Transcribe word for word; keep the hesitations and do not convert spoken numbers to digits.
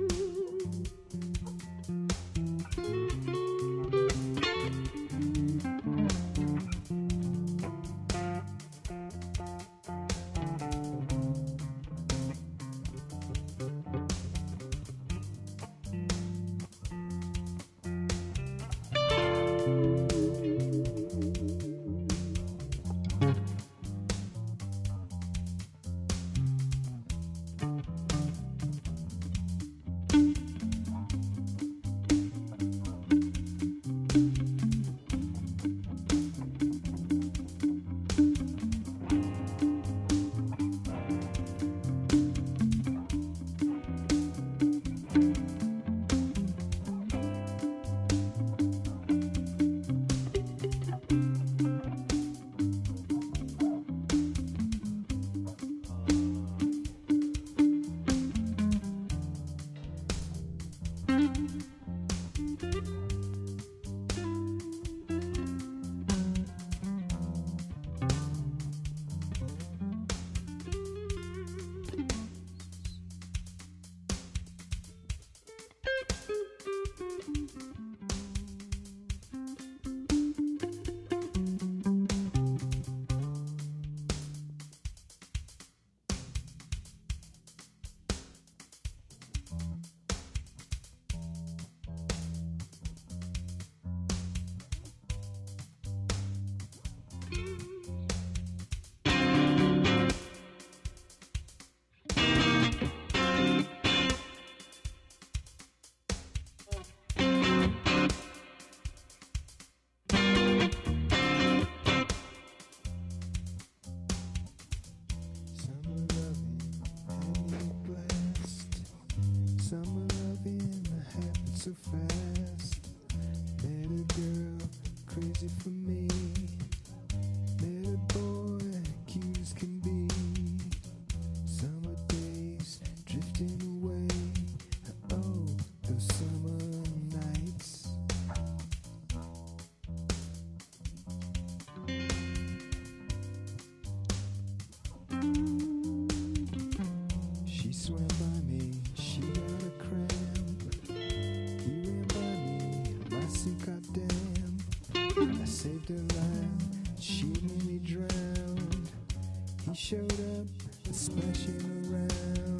so fast. Met a girl crazy for me. Met a boy cute as can be. Summer days drifting away. Oh, those summer nights. She swam by me, she had a cramp. He ran by me, my suit got damp. I saved her life, she nearly drowned. He showed up, splashing around.